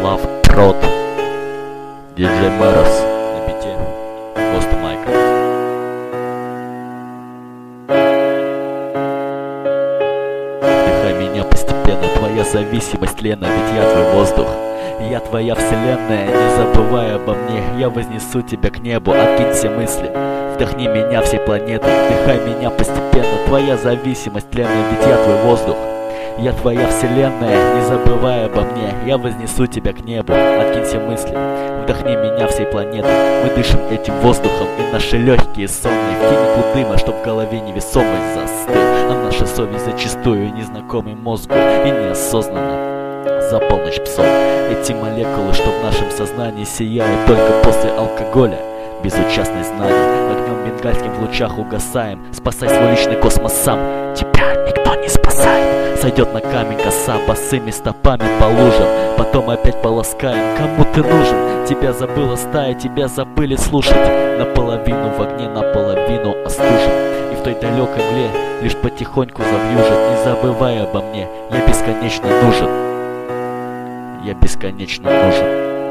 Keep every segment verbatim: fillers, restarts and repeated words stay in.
Лав Прод, диджей Мэрос на бите, Коста Майка. Вдыхай меня постепенно, твоя зависимость, Лена, ведь я твой воздух. Я твоя вселенная, не забывай обо мне. Я вознесу тебя к небу, откинь все мысли. Вдохни меня всей планетой, вдыхай меня постепенно. Твоя зависимость, Лена, ведь я твой воздух. Я твоя вселенная, не забывай обо мне. Я вознесу тебя к небу, откинь все мысли. Вдохни меня всей планетой. Мы дышим этим воздухом, и наши легкие сонные. В тени дыма, чтоб в голове невесомость застыл. А наша совесть зачастую незнакомый мозгу и неосознанно. За полночь псов. Эти молекулы, что в нашем сознании сияют только после алкоголя. Безучастный знаний, огнем бенгальским в лучах угасаем. Спасай свой личный космос сам, тебя никто не спасает. Сойдет на камень коса босыми стопами по лужам. Потом опять полоскаем, кому ты нужен. Тебя забыла стая, тебя забыли слушать. Наполовину в огне, наполовину остужен. И в той далекой мгле лишь потихоньку завьюжит. Не забывай обо мне, я бесконечно нужен. Я бесконечно нужен.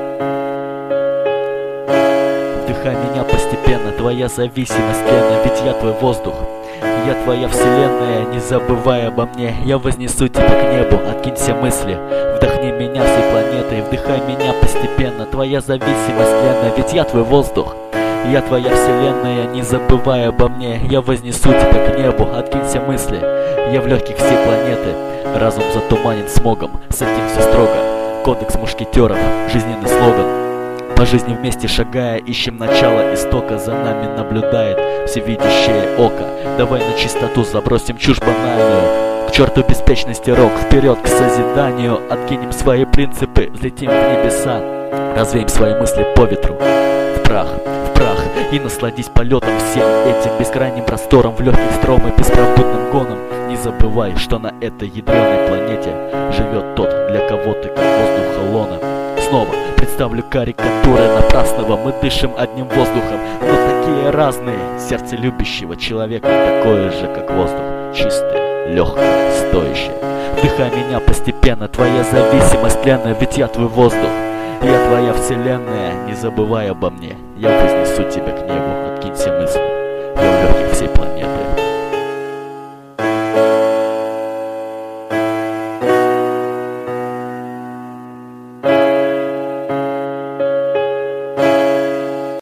Вдыхай меня постепенно, твоя зависимость, Лена, ведь я твой воздух. Я твоя вселенная, не забывай обо мне. Я вознесу тебя к небу, откинь все мысли. Вдохни меня всей планетой, вдыхай меня постепенно. Твоя зависимость, Лена, ведь я твой воздух. Я твоя вселенная, не забывай обо мне. Я вознесу тебя к небу, откинь все мысли. Я в легких всей планеты, разум затуманен смогом. С этим все строго. Кодекс мушкетеров, жизненный слоган. По жизни вместе шагая, ищем начало истока. За нами наблюдает всевидящее око. Давай на чистоту забросим чушь банальную. К черту беспечности рок, вперед к созиданию. Откинем свои принципы, взлетим в небеса. Развеем свои мысли по ветру. В прах, в прах. И насладись полетом всем этим бескрайним простором. В легких стром и беспробудным гоном. Не забывай, что на этой ядреной планете живет тот, для кого ты как воздуха лона. Снова представлю карикатуры напрасного. Мы дышим одним воздухом, но такие разные. Сердце любящего человека такое же, как воздух. Чистое, легкое, стоящее. Вдыхай меня постепенно, твоя зависимость, Лена, ведь я твой воздух. Я твоя вселенная, не забывай обо мне. Я вознесу тебя к небу.